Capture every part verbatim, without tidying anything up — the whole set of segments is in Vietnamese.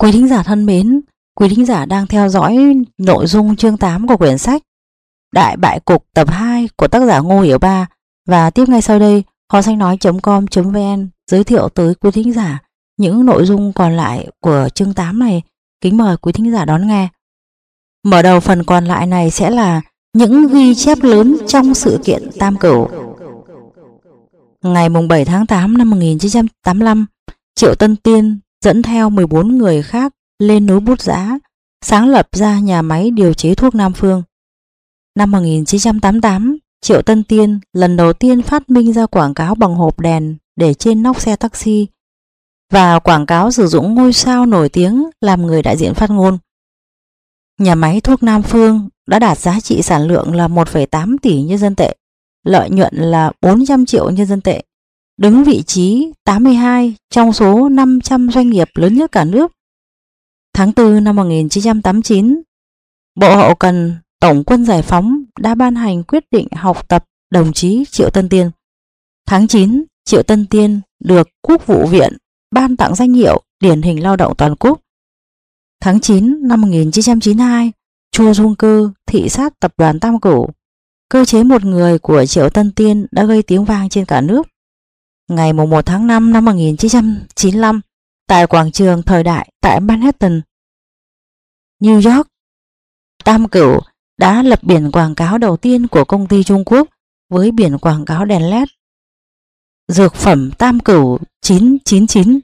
Quý thính giả thân mến, quý thính giả đang theo dõi nội dung chương tám của quyển sách Đại Bại Cục tập hai của tác giả Ngô Hiểu Ba, và tiếp ngay sau đây kho sách nói chấm com chấm vn giới thiệu tới quý thính giả những nội dung còn lại của chương tám này. Kính mời quý thính giả đón nghe. Mở đầu phần còn lại này sẽ là những ghi chép lớn trong sự kiện Tam Cửu. Ngày bảy tháng tám năm một nghìn chín trăm tám mươi lăm, Triệu Tân Tiên dẫn theo mười bốn người khác lên núi Bút Giã, sáng lập ra nhà máy điều chế thuốc Nam Phương. Năm một nghìn chín trăm tám mươi tám, Triệu Tân Tiên lần đầu tiên phát minh ra quảng cáo bằng hộp đèn để trên nóc xe taxi, và quảng cáo sử dụng ngôi sao nổi tiếng làm người đại diện phát ngôn. Nhà máy thuốc Nam Phương đã đạt giá trị sản lượng là một phẩy tám tỷ nhân dân tệ, lợi nhuận là bốn trăm triệu nhân dân tệ, đứng vị trí tám mươi hai trong số năm trăm doanh nghiệp lớn nhất cả nước. Tháng tư năm một nghìn chín trăm tám mươi chín, Bộ Hậu cần Tổng quân Giải phóng đã ban hành quyết định học tập đồng chí Triệu Tân Tiên. Tháng chín, Triệu Tân Tiên được Quốc vụ viện ban tặng danh hiệu điển hình lao động toàn quốc. Tháng chín năm một nghìn chín trăm chín mươi hai, Chu Dung Cơ thị sát tập đoàn Tam Cửu. Cơ chế một người của Triệu Tân Tiên đã gây tiếng vang trên cả nước. Ngày một tháng năm năm một nghìn chín trăm chín mươi lăm, tại quảng trường Thời Đại tại Manhattan, New York, Tam Cửu đã lập biển quảng cáo đầu tiên của công ty Trung Quốc với biển quảng cáo đèn led Dược phẩm Tam Cửu chín chín chín.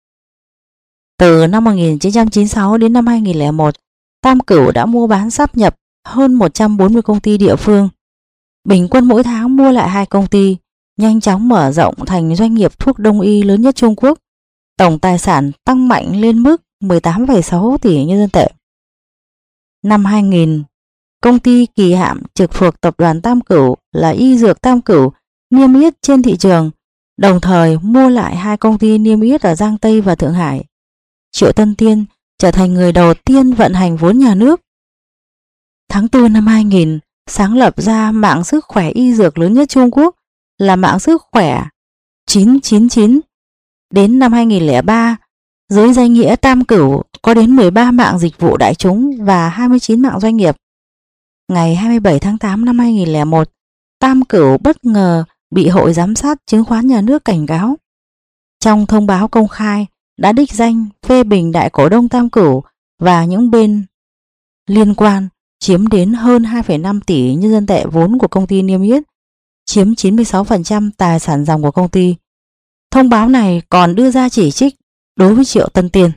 Từ năm một nghìn chín trăm chín mươi sáu đến năm hai nghìn lẻ một, Tam Cửu đã mua bán sáp nhập hơn một trăm bốn mươi công ty địa phương. Bình quân mỗi tháng mua lại hai công ty, nhanh chóng mở rộng thành doanh nghiệp thuốc đông y lớn nhất Trung Quốc. Tổng tài sản tăng mạnh lên mức mười tám phẩy sáu tỷ nhân dân tệ. Năm hai nghìn, công ty kỳ hạm trực thuộc tập đoàn Tam Cửu là Y Dược Tam Cửu niêm yết trên thị trường, đồng thời mua lại hai công ty niêm yết ở Giang Tây và Thượng Hải. Triệu Tân Tiên trở thành người đầu tiên vận hành vốn nhà nước. Tháng tư năm hai nghìn, sáng lập ra mạng sức khỏe y dược lớn nhất Trung Quốc là mạng sức khỏe chín chín chín. Đến năm hai nghìn lẻ ba, dưới danh nghĩa Tam Cửu có đến mười ba mạng dịch vụ đại chúng và hai mươi chín mạng doanh nghiệp. Ngày hai mươi bảy tháng tám năm hai nghìn lẻ một, Tam Cửu bất ngờ bị Hội Giám sát Chứng khoán Nhà nước cảnh cáo. Trong thông báo công khai đã đích danh phê bình đại cổ đông Tam Cửu và những bên liên quan chiếm đến hơn hai phẩy năm tỷ nhân dân tệ vốn của công ty niêm yết, chiếm chín mươi sáu phần trăm tài sản ròng của công ty. Thông báo này còn đưa ra chỉ trích đối với Triệu Tân Tiên.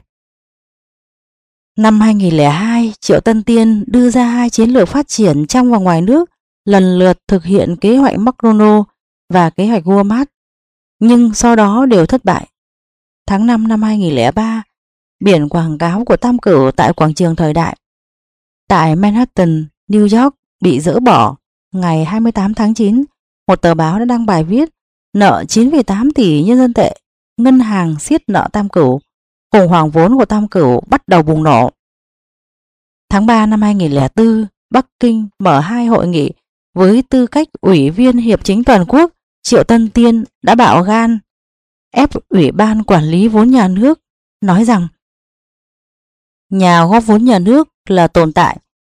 Năm hai nghìn lẻ hai, Triệu Tân Tiên đưa ra hai chiến lược phát triển trong và ngoài nước, lần lượt thực hiện kế hoạch McDonald và kế hoạch Walmart, nhưng sau đó đều thất bại. Tháng năm năm hai nghìn lẻ ba, biển quảng cáo của Tam Cửu tại quảng trường Thời Đại tại Manhattan, New York bị dỡ bỏ. Ngày hai mươi tám tháng chín, một tờ báo đã đăng bài viết nợ chín phẩy tám tỷ nhân dân tệ, ngân hàng siết nợ Tam Cửu, khủng hoảng vốn của Tam Cửu bắt đầu bùng nổ. Tháng ba năm hai nghìn lẻ bốn, Bắc Kinh mở hai hội nghị với tư cách Ủy viên Hiệp chính Toàn quốc. Triệu Tân Tiên đã bạo gan ép Ủy ban Quản lý vốn nhà nước, nói rằng nhà góp vốn nhà nước là tồn tại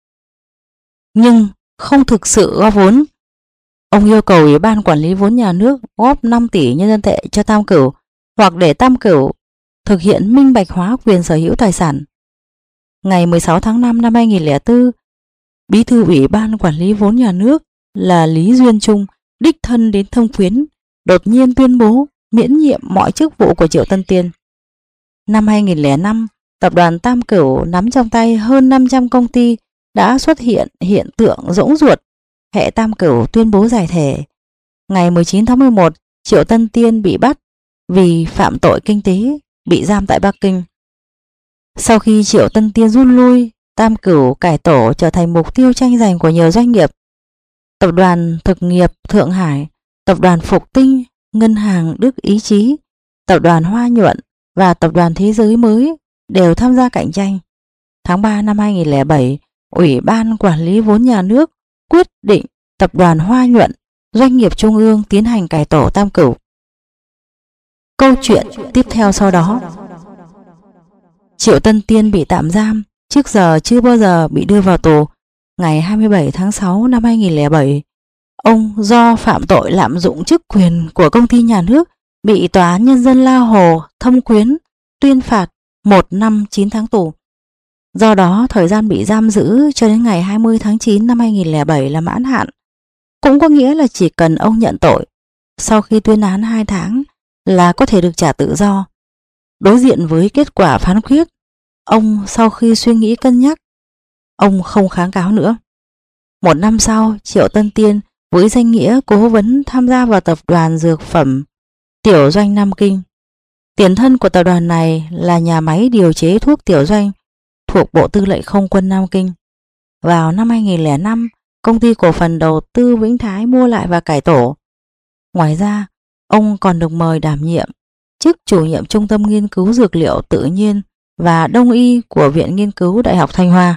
nhưng không thực sự góp vốn. Ông yêu cầu Ủy ban Quản lý vốn nhà nước góp năm tỷ nhân dân tệ cho Tam Cửu, hoặc để Tam Cửu thực hiện minh bạch hóa quyền sở hữu tài sản. Ngày mười sáu tháng năm năm hai nghìn lẻ bốn, Bí thư Ủy ban Quản lý vốn nhà nước là Lý Duyên Trung đích thân đến Thâm Quyến, đột nhiên tuyên bố miễn nhiệm mọi chức vụ của Triệu Tân Tiên. Năm hai nghìn lẻ năm, tập đoàn Tam Cửu nắm trong tay hơn năm trăm công ty đã xuất hiện hiện tượng rỗng ruột. Hệ Tam Cửu tuyên bố giải thể. Ngày mười chín tháng mười một, Triệu Tân Tiên bị bắt vì phạm tội kinh tế, bị giam tại Bắc Kinh. Sau khi Triệu Tân Tiên rút lui, Tam Cửu cải tổ trở thành mục tiêu tranh giành của nhiều doanh nghiệp. Tập đoàn Thực nghiệp Thượng Hải, Tập đoàn Phục Tinh, Ngân hàng Đức Ý Chí, Tập đoàn Hoa Nhuận và Tập đoàn Thế giới mới đều tham gia cạnh tranh. Tháng ba năm hai nghìn lẻ bảy, Ủy ban Quản lý vốn nhà nước quyết định Tập đoàn Hoa Nhuận, doanh nghiệp trung ương tiến hành cải tổ Tam Cửu. Câu chuyện tiếp theo sau đó. Triệu Tân Tiên bị tạm giam, trước giờ chưa bao giờ bị đưa vào tù. Ngày hai mươi bảy tháng sáu năm hai nghìn không trăm lẻ bảy, ông do phạm tội lạm dụng chức quyền của công ty nhà nước bị Tòa án Nhân dân La Hồ Thâm Quyến tuyên phạt một năm chín tháng tù. Do đó, thời gian bị giam giữ cho đến ngày hai mươi tháng chín năm hai nghìn không trăm lẻ bảy là mãn hạn. Cũng có nghĩa là chỉ cần ông nhận tội, sau khi tuyên án hai tháng là có thể được trả tự do. Đối diện với kết quả phán quyết, ông sau khi suy nghĩ cân nhắc, ông không kháng cáo nữa. Một năm sau, Triệu Tân Tiên với danh nghĩa cố vấn tham gia vào tập đoàn dược phẩm Tiểu Doanh Nam Kinh. Tiền thân của tập đoàn này là nhà máy điều chế thuốc Tiểu Doanh thuộc Bộ Tư lệnh Không quân Nam Kinh. Vào năm hai nghìn không trăm lẻ năm, công ty cổ phần đầu tư Vĩnh Thái mua lại và cải tổ. Ngoài ra, ông còn được mời đảm nhiệm chức chủ nhiệm Trung tâm Nghiên cứu Dược liệu Tự nhiên và Đông y của Viện Nghiên cứu Đại học Thanh Hoa.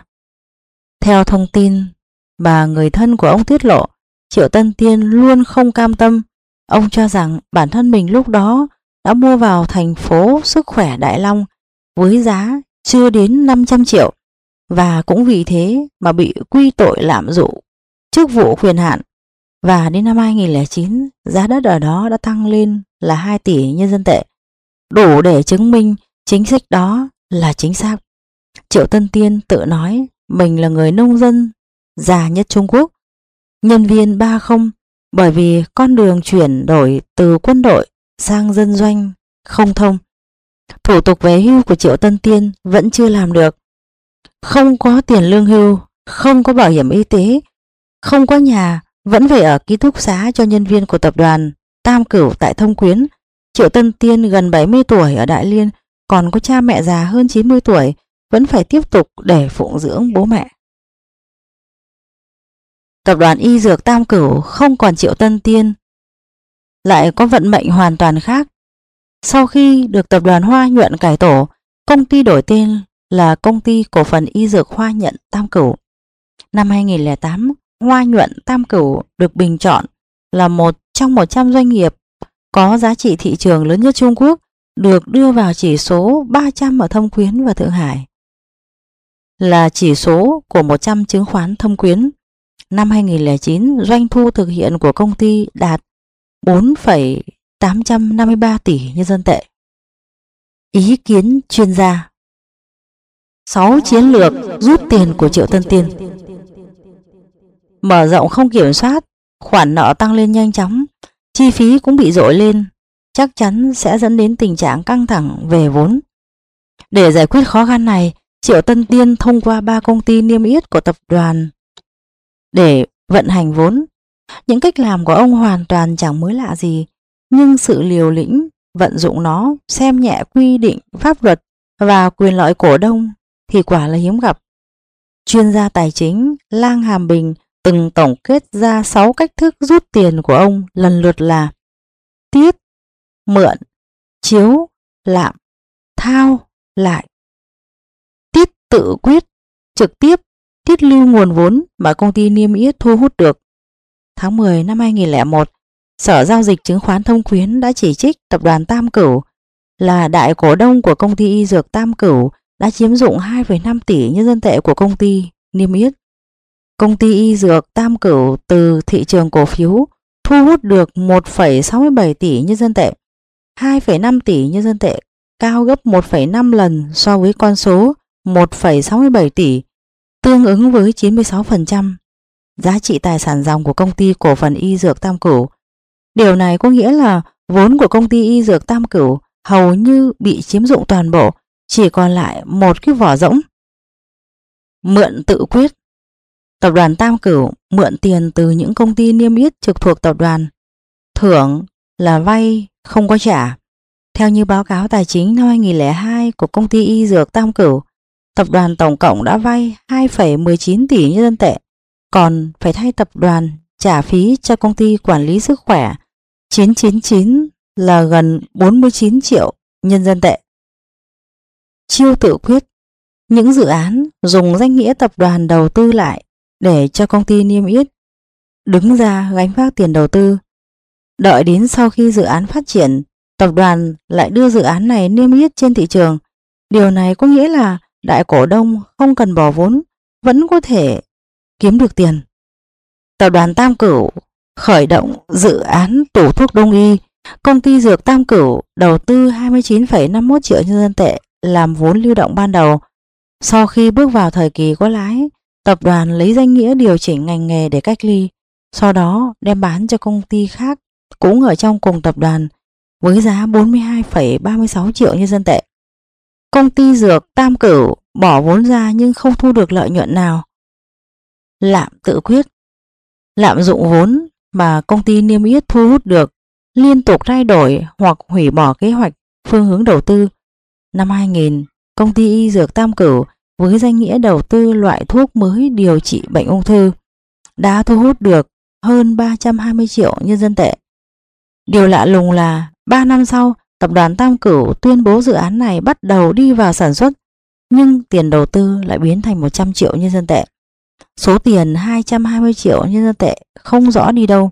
Theo thông tin mà người thân của ông tiết lộ, Triệu Tân Tiên luôn không cam tâm. Ông cho rằng bản thân mình lúc đó đã mua vào thành phố Sức khỏe Đại Long với giá chưa đến năm trăm triệu và cũng vì thế mà bị quy tội lạm dụng chức vụ quyền hạn. Và đến năm hai nghìn không trăm lẻ chín, giá đất ở đó đã tăng lên là hai tỷ nhân dân tệ, đủ để chứng minh chính sách đó là chính xác. Triệu Tân Tiên tự nói mình là người nông dân già nhất Trung Quốc, nhân viên ba không, bởi vì con đường chuyển đổi từ quân đội sang dân doanh không thông. Thủ tục về hưu của Triệu Tân Tiên vẫn chưa làm được. Không có tiền lương hưu, không có bảo hiểm y tế, không có nhà, vẫn phải ở ký túc xá cho nhân viên của tập đoàn Tam Cửu tại Thâm Quyến. Triệu Tân Tiên gần bảy mươi tuổi ở Đại Liên, còn có cha mẹ già hơn chín mươi tuổi, vẫn phải tiếp tục để phụng dưỡng bố mẹ. Tập đoàn y dược Tam Cửu không còn Triệu Tân Tiên, lại có vận mệnh hoàn toàn khác. Sau khi được tập đoàn Hoa Nhuận cải tổ, công ty đổi tên là Công ty Cổ phần Y dược Hoa Nhuận Tam Cửu. Năm hai nghìn không trăm lẻ tám, Hoa Nhuận Tam Cửu được bình chọn là một trong một trăm doanh nghiệp có giá trị thị trường lớn nhất Trung Quốc, được đưa vào chỉ số ba trăm ở Thâm Quyến và Thượng Hải, là chỉ số của một trăm chứng khoán Thâm Quyến. Năm hai nghìn không trăm lẻ chín, doanh thu thực hiện của công ty đạt bốn phẩy tám trăm năm mươi ba tỷ nhân dân tệ. Ý kiến chuyên gia: sáu chiến lược rút tiền của Triệu Tân Tiên. Mở rộng không kiểm soát, khoản nợ tăng lên nhanh chóng, chi phí cũng bị dội lên, chắc chắn sẽ dẫn đến tình trạng căng thẳng về vốn. Để giải quyết khó khăn này, Triệu Tân Tiên thông qua ba công ty niêm yết của tập đoàn để vận hành vốn. Những cách làm của ông hoàn toàn chẳng mới lạ gì, nhưng sự liều lĩnh vận dụng nó, xem nhẹ quy định pháp luật và quyền lợi cổ đông thì quả là hiếm gặp. Chuyên gia tài chính Lang Hàm Bình từng tổng kết ra sáu cách thức rút tiền của ông, lần lượt là tiết, mượn, chiếu, lạm, thao, lại. Tiết tự quyết, trực tiếp tiết lưu nguồn vốn mà công ty niêm yết thu hút được. Tháng mười năm hai nghìn không trăm lẻ một, Sở Giao dịch Chứng khoán Thâm Quyến đã chỉ trích tập đoàn Tam Cửu là đại cổ đông của công ty y dược Tam Cửu đã chiếm dụng hai phẩy năm tỷ nhân dân tệ của công ty niêm yết. Công ty y dược Tam Cửu từ thị trường cổ phiếu thu hút được một phẩy sáu mươi bảy tỷ nhân dân tệ, hai phẩy năm tỷ nhân dân tệ, cao gấp một phẩy năm lần so với con số một phẩy sáu mươi bảy tỷ, tương ứng với chín mươi sáu phần trăm giá trị tài sản ròng của công ty cổ phần y dược Tam Cửu. Điều này có nghĩa là vốn của công ty y dược Tam Cửu hầu như bị chiếm dụng toàn bộ, chỉ còn lại một cái vỏ rỗng. Mượn tự quyết. Tập đoàn Tam Cửu mượn tiền từ những công ty niêm yết trực thuộc tập đoàn. Thưởng là vay không có trả. Theo như báo cáo tài chính năm hai nghìn không trăm lẻ hai của công ty y dược Tam Cửu, tập đoàn tổng cộng đã vay hai phẩy mười chín tỷ nhân dân tệ, còn phải thay tập đoàn trả phí cho công ty quản lý sức khỏe chín chín chín là gần bốn mươi chín triệu nhân dân tệ. Chiêu tự quyết. Những dự án dùng danh nghĩa tập đoàn đầu tư lại để cho công ty niêm yết đứng ra gánh vác tiền đầu tư. Đợi đến sau khi dự án phát triển, tập đoàn lại đưa dự án này niêm yết trên thị trường. Điều này có nghĩa là đại cổ đông không cần bỏ vốn vẫn có thể kiếm được tiền. Tập đoàn Tam Cửu khởi động dự án tủ thuốc đông y. Công ty dược Tam Cửu đầu tư hai mươi chín phẩy năm mươi mốt triệu nhân dân tệ làm vốn lưu động ban đầu. Sau khi bước vào thời kỳ có lãi, tập đoàn lấy danh nghĩa điều chỉnh ngành nghề để cách ly, sau đó đem bán cho công ty khác cũng ở trong cùng tập đoàn với giá bốn mươi hai phẩy ba mươi sáu triệu nhân dân tệ. Công ty dược Tam Cửu bỏ vốn ra nhưng không thu được lợi nhuận nào. Lạm tự quyết, lạm dụng vốn mà công ty niêm yết thu hút được, liên tục thay đổi hoặc hủy bỏ kế hoạch, phương hướng đầu tư. Năm hai nghìn, công ty y dược Tam Cửu với danh nghĩa đầu tư loại thuốc mới điều trị bệnh ung thư đã thu hút được hơn ba trăm hai mươi triệu nhân dân tệ. Điều lạ lùng là ba năm sau, tập đoàn Tam Cửu tuyên bố dự án này bắt đầu đi vào sản xuất, nhưng tiền đầu tư lại biến thành một trăm triệu nhân dân tệ. Số tiền hai trăm hai mươi triệu nhân dân tệ không rõ đi đâu.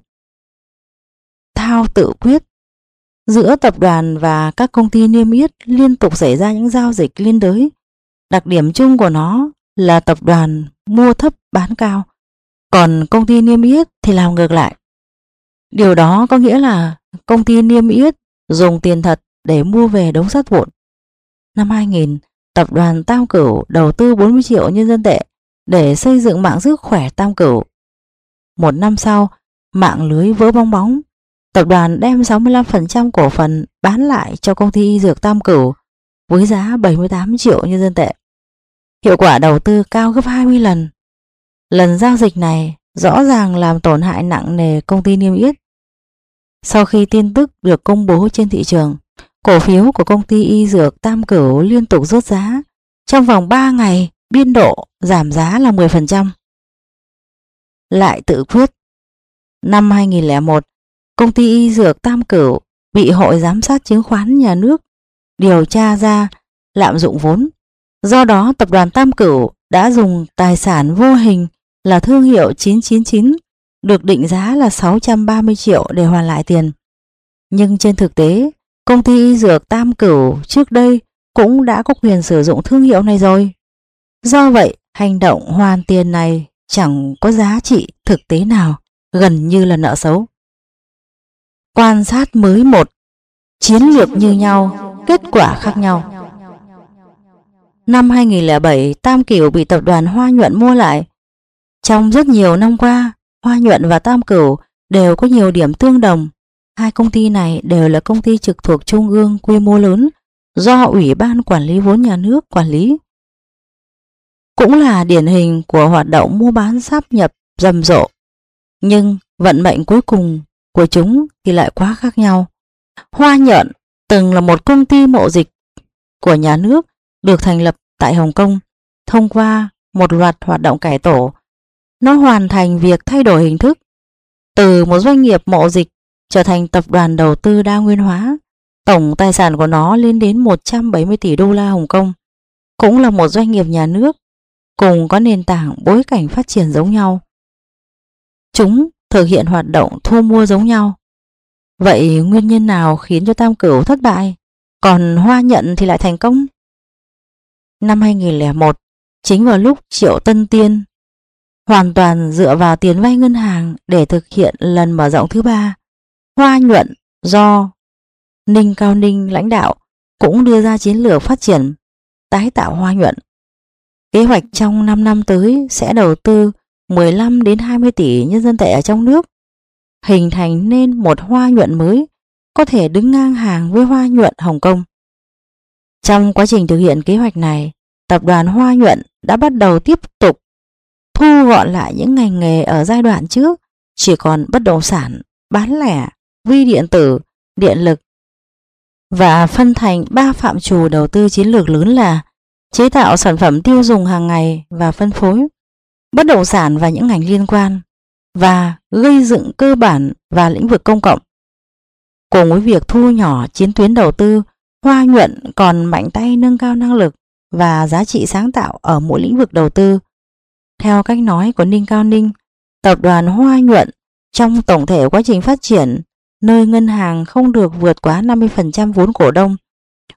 Thao tự quyết, giữa tập đoàn và các công ty niêm yết liên tục xảy ra những giao dịch liên đới. Đặc điểm chung của nó là tập đoàn mua thấp bán cao, còn công ty niêm yết thì làm ngược lại. Điều đó có nghĩa là công ty niêm yết dùng tiền thật để mua về đống sắt vụn. Năm hai nghìn, tập đoàn Tam Cửu đầu tư bốn mươi triệu nhân dân tệ để xây dựng mạng sức khỏe Tam Cửu. Một năm sau, mạng lưới vỡ bong bóng. Tập đoàn đem sáu mươi lăm phần trăm cổ phần bán lại cho công ty y dược Tam Cửu với giá bảy mươi tám triệu nhân dân tệ. Hiệu quả đầu tư cao gấp hai mươi lần. Lần giao dịch này rõ ràng làm tổn hại nặng nề công ty niêm yết. Sau khi tin tức được công bố trên thị trường, cổ phiếu của công ty y dược Tam Cửu liên tục rớt giá. Trong vòng ba ngày, biên độ giảm giá là mười phần trăm. Lại tự quyết. Năm hai nghìn lẻ một, công ty y dược Tam Cửu bị Hội Giám sát Chứng khoán Nhà nước điều tra ra lạm dụng vốn. Do đó, tập đoàn Tam Cửu đã dùng tài sản vô hình là thương hiệu chín chín chín được định giá là sáu trăm ba mươi triệu để hoàn lại tiền. Nhưng trên thực tế, công ty y dược Tam Cửu trước đây cũng đã có quyền sử dụng thương hiệu này rồi. Do vậy, hành động hoàn tiền này chẳng có giá trị thực tế nào, gần như là nợ xấu. Quan sát mới một, chiến lược như nhau, kết quả khác nhau. Năm hai nghìn lẻ bảy, Tam Cửu bị tập đoàn Hoa Nhuận mua lại. Trong rất nhiều năm qua, Hoa Nhuận và Tam Cửu đều có nhiều điểm tương đồng. Hai công ty này đều là công ty trực thuộc trung ương quy mô lớn do Ủy ban Quản lý vốn nhà nước quản lý. Cũng là điển hình của hoạt động mua bán sáp nhập rầm rộ. Nhưng vận mệnh cuối cùng của chúng thì lại quá khác nhau. Hoa Nhuận từng là một công ty mậu dịch của nhà nước được thành lập tại Hồng Kông. Thông qua một loạt hoạt động cải tổ, nó hoàn thành việc thay đổi hình thức từ một doanh nghiệp mậu dịch trở thành tập đoàn đầu tư đa nguyên hóa. Tổng tài sản của nó lên đến một trăm bảy mươi tỷ đô la Hồng Kông. Cũng là một doanh nghiệp nhà nước, cùng có nền tảng bối cảnh phát triển giống nhau. Chúng thực hiện hoạt động thu mua giống nhau. Vậy nguyên nhân nào khiến cho Tam Cửu thất bại, còn Hoa Nhuận thì lại thành công? Năm hai nghìn lẻ một, chính vào lúc Triệu Tân Tiên hoàn toàn dựa vào tiền vay ngân hàng để thực hiện lần mở rộng thứ ba, Hoa Nhuận do Ninh Cao Ninh lãnh đạo cũng đưa ra chiến lược phát triển tái tạo Hoa Nhuận. Kế hoạch trong năm năm tới sẽ đầu tư mười lăm đến hai mươi tỷ nhân dân tệ ở trong nước, hình thành nên một Hoa Nhuận mới có thể đứng ngang hàng với Hoa Nhuận Hồng Kông. Trong quá trình thực hiện kế hoạch này, tập đoàn Hoa Nhuận đã bắt đầu tiếp tục thu gọn lại những ngành nghề ở giai đoạn trước, chỉ còn bất động sản, bán lẻ, vi điện tử, điện lực, và phân thành ba phạm trù đầu tư chiến lược lớn là chế tạo sản phẩm tiêu dùng hàng ngày và phân phối, bất động sản và những ngành liên quan, và gây dựng cơ bản và lĩnh vực công cộng. Cùng với việc thu nhỏ chiến tuyến đầu tư, Hoa Nhuận còn mạnh tay nâng cao năng lực và giá trị sáng tạo ở mỗi lĩnh vực đầu tư. Theo cách nói của Ninh Cao Ninh, tập đoàn Hoa Nhuận trong tổng thể quá trình phát triển, nơi ngân hàng không được vượt quá năm mươi phần trăm vốn cổ đông,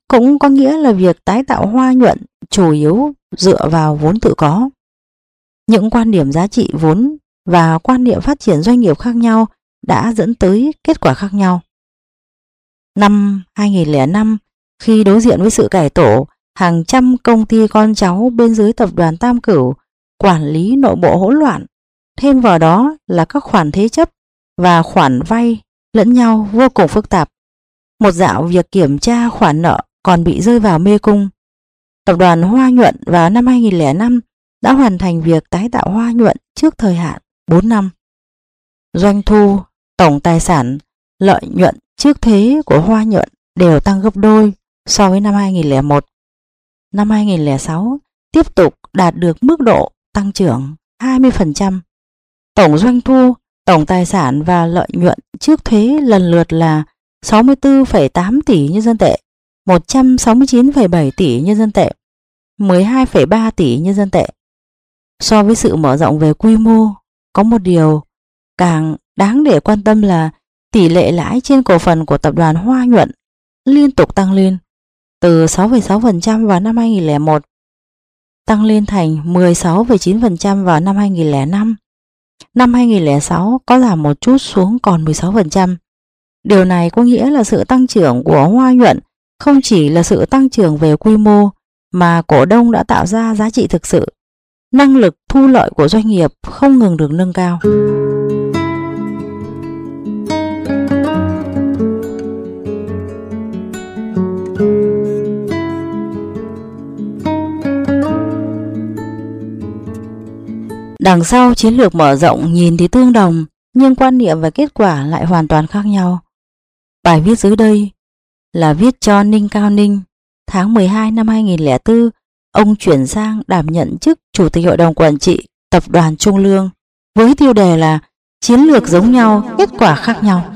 cũng có nghĩa là việc tái tạo Hoa Nhuận chủ yếu dựa vào vốn tự có. Những quan điểm giá trị vốn và quan niệm phát triển doanh nghiệp khác nhau đã dẫn tới kết quả khác nhau. Năm hai nghìn lẻ năm, khi đối diện với sự cải tổ, hàng trăm công ty con cháu bên dưới tập đoàn Tam Cửu, quản lý nội bộ hỗn loạn, thêm vào đó là các khoản thế chấp và khoản vay lẫn nhau vô cùng phức tạp. Một dạo việc kiểm tra khoản nợ còn bị rơi vào mê cung. Tập đoàn Hoa Nhuận vào năm hai nghìn lẻ năm đã hoàn thành việc tái tạo Hoa Nhuận trước thời hạn bốn năm. Doanh thu, tổng tài sản, lợi nhuận trước thuế của Hoa Nhuận đều tăng gấp đôi so với năm hai nghìn lẻ một. Năm hai nghìn lẻ sáu tiếp tục đạt được mức độ tăng trưởng hai mươi phần trăm. Tổng doanh thu, tổng tài sản và lợi nhuận trước thuế lần lượt là sáu mươi tư phẩy tám tỷ nhân dân tệ, một trăm sáu mươi chín phẩy bảy tỷ nhân dân tệ, mười hai phẩy ba tỷ nhân dân tệ. So với sự mở rộng về quy mô, có một điều càng đáng để quan tâm là tỷ lệ lãi trên cổ phần của tập đoàn Hoa Nhuận liên tục tăng lên, từ sáu phẩy sáu phần trăm vào năm hai nghìn lẻ một tăng lên thành mười sáu phẩy chín phần trăm vào năm hai nghìn lẻ năm. Năm hai nghìn lẻ sáu có giảm một chút xuống còn mười sáu phần trăm. Điều này có nghĩa là sự tăng trưởng của Hoa Nhuận không chỉ là sự tăng trưởng về quy mô mà cổ đông đã tạo ra giá trị thực sự. Năng lực thu lợi của doanh nghiệp không ngừng được nâng cao. Đằng sau chiến lược mở rộng nhìn thì tương đồng, nhưng quan niệm và kết quả lại hoàn toàn khác nhau. Bài viết dưới đây là viết cho Ninh Cao Ninh. Tháng mười hai năm hai nghìn lẻ bốn, ông chuyển sang đảm nhận chức Chủ tịch Hội đồng Quản trị Tập đoàn Trung Lương với tiêu đề là chiến lược giống nhau, kết quả khác nhau.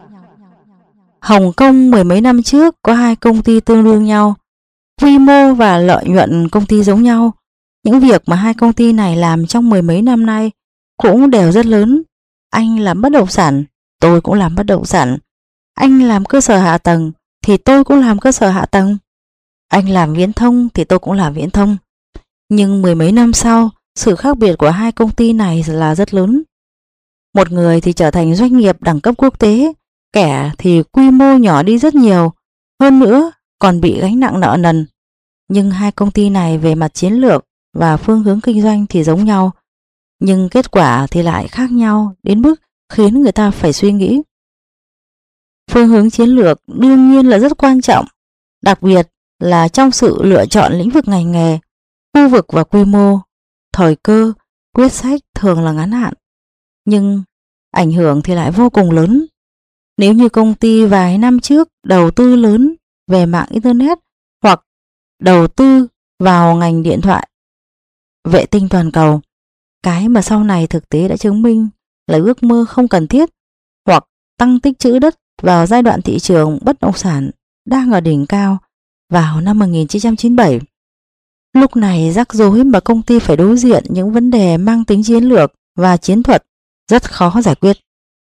Hồng Kông mười mấy năm trước có hai công ty tương đương nhau, quy mô và lợi nhuận công ty giống nhau. Những việc mà hai công ty này làm trong mười mấy năm nay cũng đều rất lớn. Anh làm bất động sản, tôi cũng làm bất động sản. Anh làm cơ sở hạ tầng thì tôi cũng làm cơ sở hạ tầng. Anh làm viễn thông thì tôi cũng làm viễn thông. Nhưng mười mấy năm sau, sự khác biệt của hai công ty này là rất lớn. Một người thì trở thành doanh nghiệp đẳng cấp quốc tế, kẻ thì quy mô nhỏ đi rất nhiều, hơn nữa còn bị gánh nặng nợ nần. Nhưng hai công ty này về mặt chiến lược và phương hướng kinh doanh thì giống nhau, nhưng kết quả thì lại khác nhau đến mức khiến người ta phải suy nghĩ. Phương hướng chiến lược đương nhiên là rất quan trọng, đặc biệt là trong sự lựa chọn lĩnh vực ngành nghề, khu vực và quy mô. Thời cơ, quyết sách thường là ngắn hạn, nhưng ảnh hưởng thì lại vô cùng lớn. Nếu như công ty vài năm trước đầu tư lớn về mạng Internet hoặc đầu tư vào ngành điện thoại, vệ tinh toàn cầu, cái mà sau này thực tế đã chứng minh là ước mơ không cần thiết, hoặc tăng tích trữ đất vào giai đoạn thị trường bất động sản đang ở đỉnh cao vào năm một nghìn chín trăm chín mươi bảy. Lúc này rắc rối mà công ty phải đối diện những vấn đề mang tính chiến lược và chiến thuật rất khó giải quyết.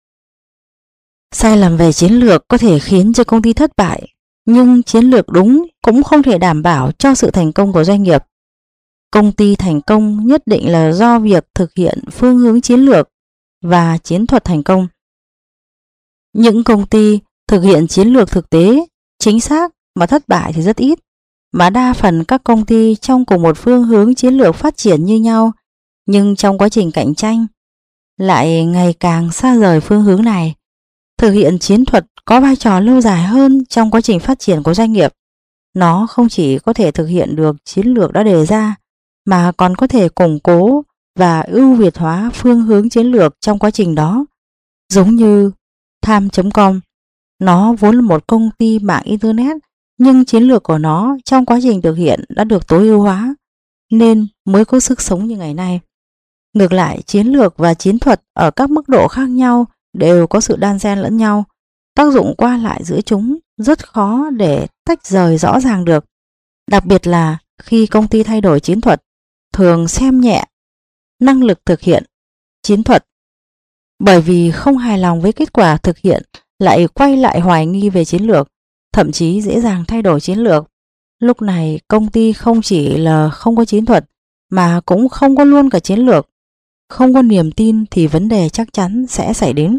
Sai lầm về chiến lược có thể khiến cho công ty thất bại, nhưng chiến lược đúng cũng không thể đảm bảo cho sự thành công của doanh nghiệp. Công ty thành công nhất định là do việc thực hiện phương hướng chiến lược và chiến thuật thành công. Những công ty thực hiện chiến lược thực tế, chính xác mà thất bại thì rất ít, mà đa phần các công ty trong cùng một phương hướng chiến lược phát triển như nhau, nhưng trong quá trình cạnh tranh lại ngày càng xa rời phương hướng này. Thực hiện chiến thuật có vai trò lâu dài hơn trong quá trình phát triển của doanh nghiệp. Nó không chỉ có thể thực hiện được chiến lược đã đề ra, mà còn có thể củng cố và ưu việt hóa phương hướng chiến lược trong quá trình đó. Giống như Tham chấm com, nó vốn là một công ty mạng Internet, nhưng chiến lược của nó trong quá trình thực hiện đã được tối ưu hóa, nên mới có sức sống như ngày nay. Ngược lại, chiến lược và chiến thuật ở các mức độ khác nhau đều có sự đan xen lẫn nhau. Tác dụng qua lại giữa chúng rất khó để tách rời rõ ràng được. Đặc biệt là khi công ty thay đổi chiến thuật, thường xem nhẹ năng lực thực hiện chiến thuật, bởi vì không hài lòng với kết quả thực hiện lại quay lại hoài nghi về chiến lược, thậm chí dễ dàng thay đổi chiến lược Lúc này công ty không chỉ là không có chiến thuật mà cũng không có luôn cả chiến lược. Không có niềm tin thì vấn đề chắc chắn sẽ xảy đến.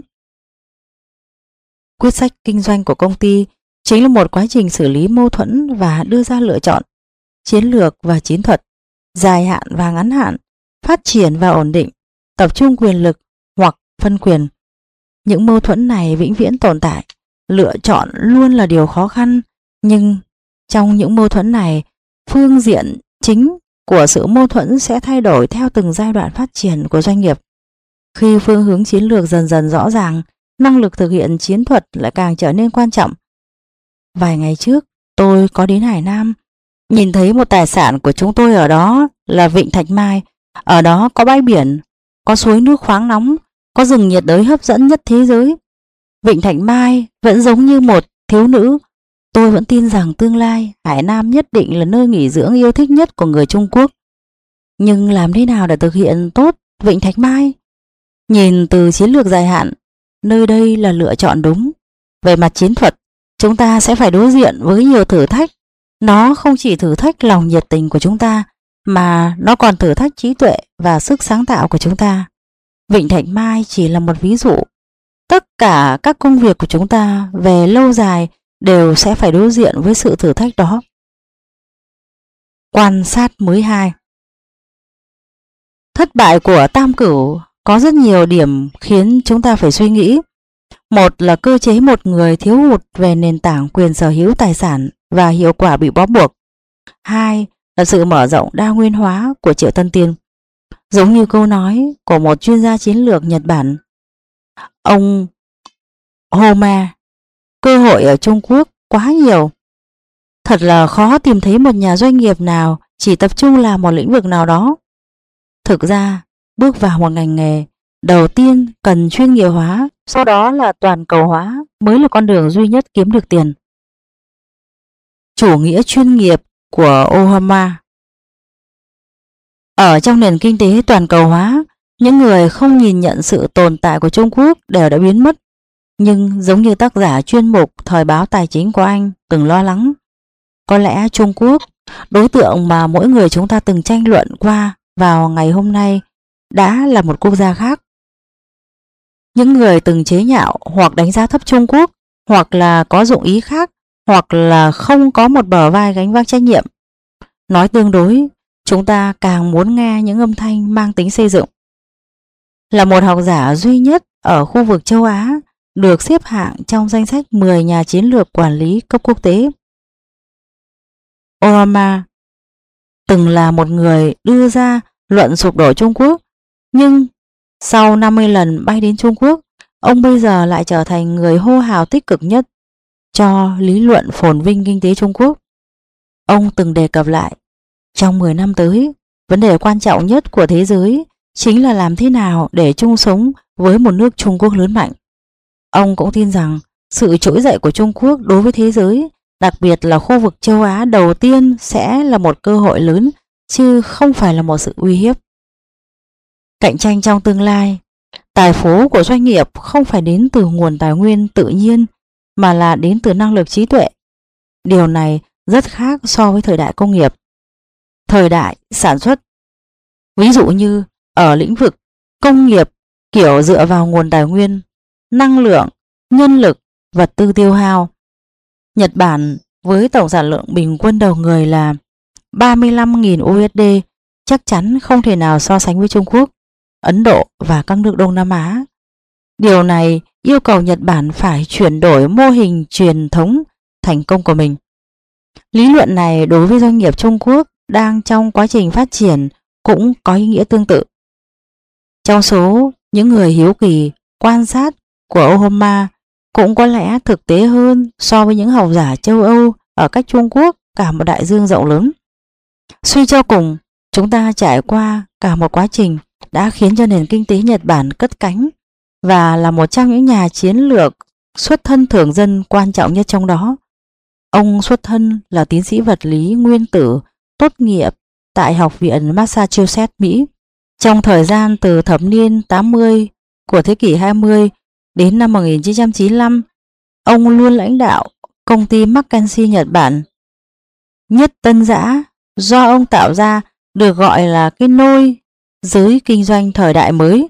Quyết sách kinh doanh của công ty chính là một quá trình xử lý mâu thuẫn và đưa ra lựa chọn, chiến lược và chiến thuật, dài hạn và ngắn hạn, phát triển và ổn định, tập trung quyền lực hoặc phân quyền. Những mâu thuẫn này vĩnh viễn tồn tại, lựa chọn luôn là điều khó khăn, nhưng trong những mâu thuẫn này, phương diện chính của sự mâu thuẫn sẽ thay đổi theo từng giai đoạn phát triển của doanh nghiệp. Khi phương hướng chiến lược dần dần rõ ràng, năng lực thực hiện chiến thuật lại càng trở nên quan trọng. Vài ngày trước, tôi có đến Hải Nam, nhìn thấy một tài sản của chúng tôi ở đó là Vịnh Thạch Mai. Ở đó có bãi biển, có suối nước khoáng nóng, có rừng nhiệt đới hấp dẫn nhất thế giới. Vịnh Thạch Mai vẫn giống như một thiếu nữ. Tôi vẫn tin rằng tương lai Hải Nam nhất định là nơi nghỉ dưỡng yêu thích nhất của người Trung Quốc. Nhưng làm thế nào để thực hiện tốt Vịnh Thạch Mai? Nhìn từ chiến lược dài hạn, nơi đây là lựa chọn đúng. Về mặt chiến thuật, chúng ta sẽ phải đối diện với nhiều thử thách. Nó không chỉ thử thách lòng nhiệt tình của chúng ta, mà nó còn thử thách trí tuệ và sức sáng tạo của chúng ta. Vịnh Thạch Mai chỉ là một ví dụ. Tất cả các công việc của chúng ta về lâu dài đều sẽ phải đối diện với sự thử thách đó. Quan sát mới hai. Thất bại của Tam Cửu có rất nhiều điểm khiến chúng ta phải suy nghĩ. Một là cơ chế một người thiếu hụt về nền tảng quyền sở hữu tài sản và hiệu quả bị bó buộc. Hai là sự mở rộng đa nguyên hóa của Triệu Tân Tiên. Giống như câu nói của một chuyên gia chiến lược Nhật Bản, ông Homa, cơ hội ở Trung Quốc quá nhiều. Thật là khó tìm thấy một nhà doanh nghiệp nào chỉ tập trung làm một lĩnh vực nào đó. Thực ra, bước vào một ngành nghề, đầu tiên cần chuyên nghiệp hóa, sau đó là toàn cầu hóa mới là con đường duy nhất kiếm được tiền. Chủ nghĩa chuyên nghiệp của Ohama. Ở trong nền kinh tế toàn cầu hóa, những người không nhìn nhận sự tồn tại của Trung Quốc đều đã biến mất. Nhưng giống như tác giả chuyên mục Thời báo Tài chính của Anh từng lo lắng, có lẽ Trung Quốc, đối tượng mà mỗi người chúng ta từng tranh luận qua vào ngày hôm nay, đã là một quốc gia khác. Những người từng chế nhạo hoặc đánh giá thấp Trung Quốc, hoặc là có dụng ý khác, hoặc là không có một bờ vai gánh vác trách nhiệm. Nói tương đối, chúng ta càng muốn nghe những âm thanh mang tính xây dựng. Là một học giả duy nhất ở khu vực châu Á được xếp hạng trong danh sách mười nhà chiến lược quản lý cấp quốc tế. Obama từng là một người đưa ra luận sụp đổ Trung Quốc, nhưng sau năm mươi lần bay đến Trung Quốc, ông bây giờ lại trở thành người hô hào tích cực nhất cho lý luận phồn vinh kinh tế Trung Quốc. Ông từng đề cập lại, trong mười năm tới, vấn đề quan trọng nhất của thế giới chính là làm thế nào để chung sống với một nước Trung Quốc lớn mạnh. Ông cũng tin rằng sự trỗi dậy của Trung Quốc đối với thế giới, đặc biệt là khu vực châu Á đầu tiên, sẽ là một cơ hội lớn, chứ không phải là một sự uy hiếp. Cạnh tranh trong tương lai, tài phú của doanh nghiệp không phải đến từ nguồn tài nguyên tự nhiên, mà là đến từ năng lực trí tuệ. Điều này rất khác so với thời đại công nghiệp, thời đại sản xuất. Ví dụ như ở lĩnh vực công nghiệp kiểu dựa vào nguồn tài nguyên, năng lượng, nhân lực, vật tư tiêu hao. Nhật Bản với tổng sản lượng bình quân đầu người là ba mươi lăm nghìn u ét đê chắc chắn không thể nào so sánh với Trung Quốc, Ấn Độ và các nước Đông Nam Á. Điều này yêu cầu Nhật Bản phải chuyển đổi mô hình truyền thống thành công của mình. Lý luận này đối với doanh nghiệp Trung Quốc đang trong quá trình phát triển cũng có ý nghĩa tương tự. Trong số những người hiếu kỳ quan sát của Obama cũng có lẽ thực tế hơn so với những học giả châu Âu ở cách Trung Quốc cả một đại dương rộng lớn. Suy cho cùng, chúng ta trải qua cả một quá trình đã khiến cho nền kinh tế Nhật Bản cất cánh và là một trong những nhà chiến lược xuất thân thường dân quan trọng nhất trong đó. Ông xuất thân là tiến sĩ vật lý nguyên tử tốt nghiệp tại Học viện Massachusetts, Mỹ. Trong thời gian từ thập niên tám mươi của thế kỷ hai mươi đến năm một nghìn chín trăm chín mươi lăm, ông luôn lãnh đạo công ty McKinsey Nhật Bản. nhất tân dã do ông tạo ra được gọi là cái nôi giới kinh doanh thời đại mới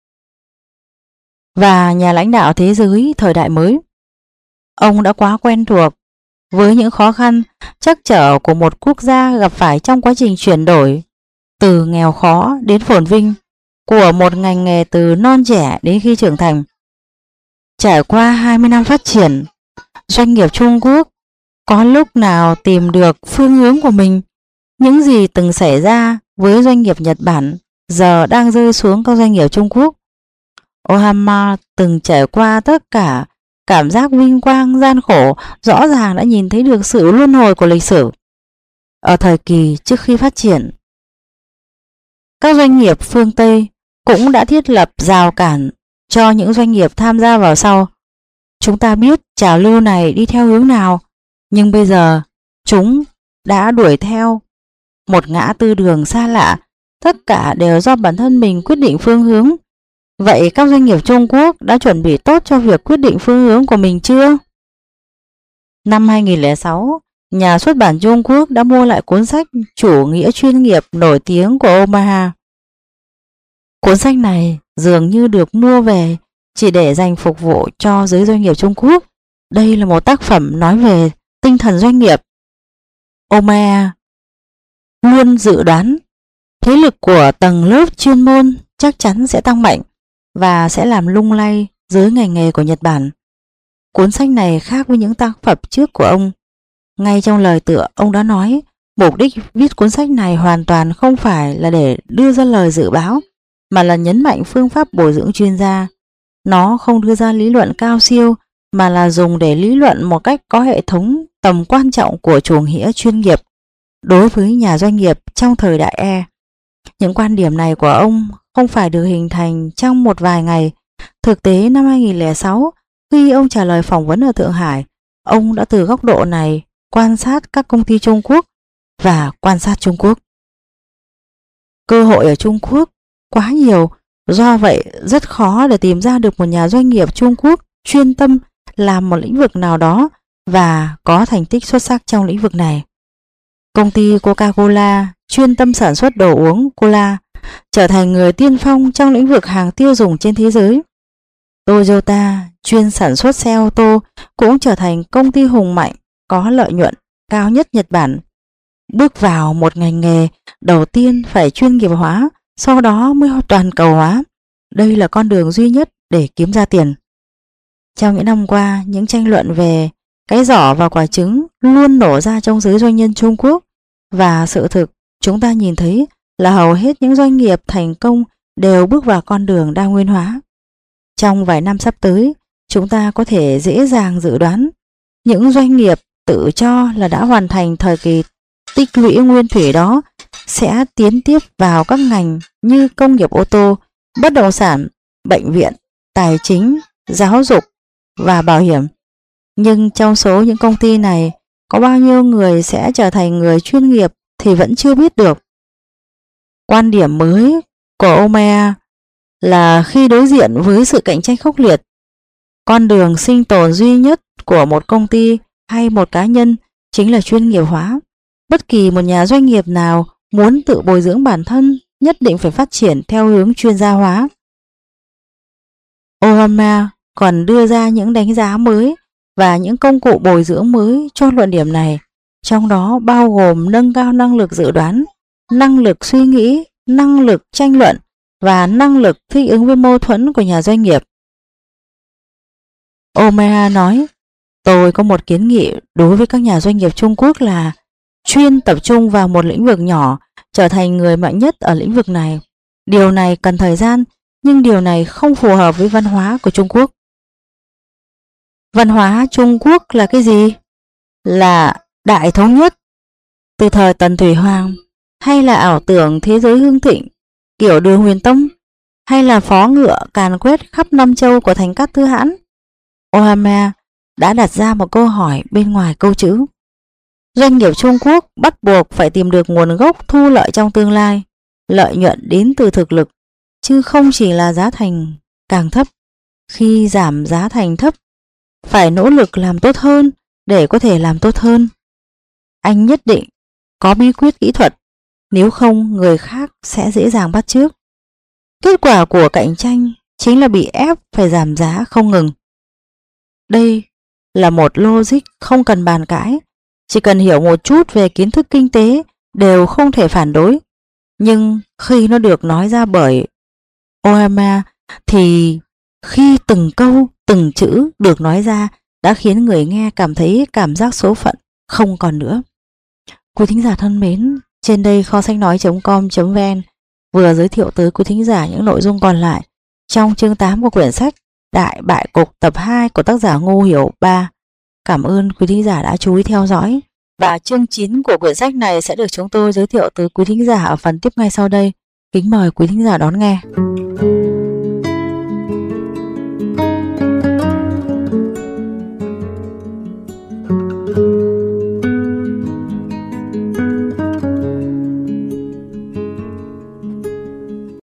và nhà lãnh đạo thế giới thời đại mới. Ông đã quá quen thuộc với những khó khăn trắc trở của một quốc gia gặp phải trong quá trình chuyển đổi từ nghèo khó đến phồn vinh của một ngành nghề từ non trẻ đến khi trưởng thành. Trải qua hai mươi năm phát triển, doanh nghiệp Trung Quốc có lúc nào tìm được phương hướng của mình? Những gì từng xảy ra với doanh nghiệp Nhật Bản giờ đang rơi xuống các doanh nghiệp Trung Quốc. Ohama từng trải qua tất cả cảm giác vinh quang gian khổ, rõ ràng đã nhìn thấy được sự luân hồi của lịch sử. Ở thời kỳ trước khi phát triển, các doanh nghiệp phương Tây cũng đã thiết lập rào cản cho những doanh nghiệp tham gia vào sau. Chúng ta biết trào lưu này đi theo hướng nào, nhưng bây giờ chúng đã đuổi theo một ngã tư đường xa lạ, tất cả đều do bản thân mình quyết định phương hướng. Vậy các doanh nghiệp Trung Quốc đã chuẩn bị tốt cho việc quyết định phương hướng của mình chưa? Năm hai nghìn lẻ sáu, nhà xuất bản Trung Quốc đã mua lại cuốn sách Chủ nghĩa chuyên nghiệp nổi tiếng của Omaha. Cuốn sách này dường như được mua về chỉ để dành phục vụ cho giới doanh nghiệp Trung Quốc. Đây là một tác phẩm nói về tinh thần doanh nghiệp. Omaha luôn dự đoán thế lực của tầng lớp chuyên môn chắc chắn sẽ tăng mạnh và sẽ làm lung lay giới ngành nghề của Nhật Bản. Cuốn sách này khác với những tác phẩm trước của ông. Ngay trong lời tựa, ông đã nói mục đích viết cuốn sách này hoàn toàn không phải là để đưa ra lời dự báo, mà là nhấn mạnh phương pháp bồi dưỡng chuyên gia. Nó không đưa ra lý luận cao siêu, mà là dùng để lý luận một cách có hệ thống tầm quan trọng của chủ nghĩa chuyên nghiệp đối với nhà doanh nghiệp trong thời đại E. Những quan điểm này của ông không phải được hình thành trong một vài ngày. Thực tế năm hai nghìn lẻ sáu, khi ông trả lời phỏng vấn ở Thượng Hải, ông đã từ góc độ này quan sát các công ty Trung Quốc và quan sát Trung Quốc. Cơ hội ở Trung Quốc quá nhiều, do vậy rất khó để tìm ra được một nhà doanh nghiệp Trung Quốc chuyên tâm làm một lĩnh vực nào đó và có thành tích xuất sắc trong lĩnh vực này. Công ty Coca-Cola chuyên tâm sản xuất đồ uống cola, trở thành người tiên phong trong lĩnh vực hàng tiêu dùng trên thế giới. Toyota chuyên sản xuất xe ô tô cũng trở thành công ty hùng mạnh có lợi nhuận cao nhất Nhật Bản. Bước vào một ngành nghề, đầu tiên phải chuyên nghiệp hóa, sau đó mới toàn cầu hóa. Đây là con đường duy nhất để kiếm ra tiền. Trong những năm qua, những tranh luận về cái giỏ và quả trứng luôn nổ ra trong giới doanh nhân Trung Quốc, và sự thực chúng ta nhìn thấy là hầu hết những doanh nghiệp thành công đều bước vào con đường đa nguyên hóa. Trong vài năm sắp tới, chúng ta có thể dễ dàng dự đoán những doanh nghiệp tự cho là đã hoàn thành thời kỳ tích lũy nguyên thủy đó sẽ tiến tiếp vào các ngành như công nghiệp ô tô, bất động sản, bệnh viện, tài chính, giáo dục và bảo hiểm. Nhưng trong số những công ty này, có bao nhiêu người sẽ trở thành người chuyên nghiệp thì vẫn chưa biết được. Quan điểm mới của Omaha là khi đối diện với sự cạnh tranh khốc liệt, con đường sinh tồn duy nhất của một công ty hay một cá nhân chính là chuyên nghiệp hóa. Bất kỳ một nhà doanh nghiệp nào muốn tự bồi dưỡng bản thân nhất định phải phát triển theo hướng chuyên gia hóa. Omaha còn đưa ra những đánh giá mới và những công cụ bồi dưỡng mới cho luận điểm này, trong đó bao gồm nâng cao năng lực dự đoán, năng lực suy nghĩ, năng lực tranh luận và năng lực thích ứng với mâu thuẫn của nhà doanh nghiệp. Omaha nói, tôi có một kiến nghị đối với các nhà doanh nghiệp Trung Quốc là chuyên tập trung vào một lĩnh vực nhỏ, trở thành người mạnh nhất ở lĩnh vực này. Điều này cần thời gian, nhưng điều này không phù hợp với văn hóa của Trung Quốc. Văn hóa Trung Quốc là cái gì? Là đại thống nhất. Từ thời Tần Thủy Hoàng, hay là ảo tưởng thế giới hưng thịnh kiểu Đường Huyền Tông, hay là phó ngựa càn quét khắp năm châu của Thành Cát Tư Hãn? Omaha đã đặt ra một câu hỏi bên ngoài câu chữ. Doanh nghiệp Trung Quốc bắt buộc phải tìm được nguồn gốc thu lợi trong tương lai. Lợi nhuận đến từ thực lực, chứ không chỉ là giá thành càng thấp. Khi giảm giá thành thấp, phải nỗ lực làm tốt hơn để có thể làm tốt hơn. anh nhất định có bí quyết kỹ thuật, nếu không người khác sẽ dễ dàng bắt chước. Kết quả của cạnh tranh chính là bị ép phải giảm giá không ngừng. Đây là một logic không cần bàn cãi, chỉ cần hiểu một chút về kiến thức kinh tế đều không thể phản đối. Nhưng khi nó được nói ra bởi Obama thì khi từng câu, từng chữ được nói ra đã khiến người nghe cảm thấy cảm giác số phận không còn nữa. Quý thính giả thân mến, trên đây kho sách nói chấm com chấm vn vừa giới thiệu tới quý thính giả những nội dung còn lại trong chương tám của quyển sách Đại bại cục tập hai của tác giả Ngô Hiểu Ba. Cảm ơn quý thính giả đã chú ý theo dõi. Và chương chín của quyển sách này sẽ được chúng tôi giới thiệu tới quý thính giả ở phần tiếp ngay sau đây. Kính mời quý thính giả đón nghe.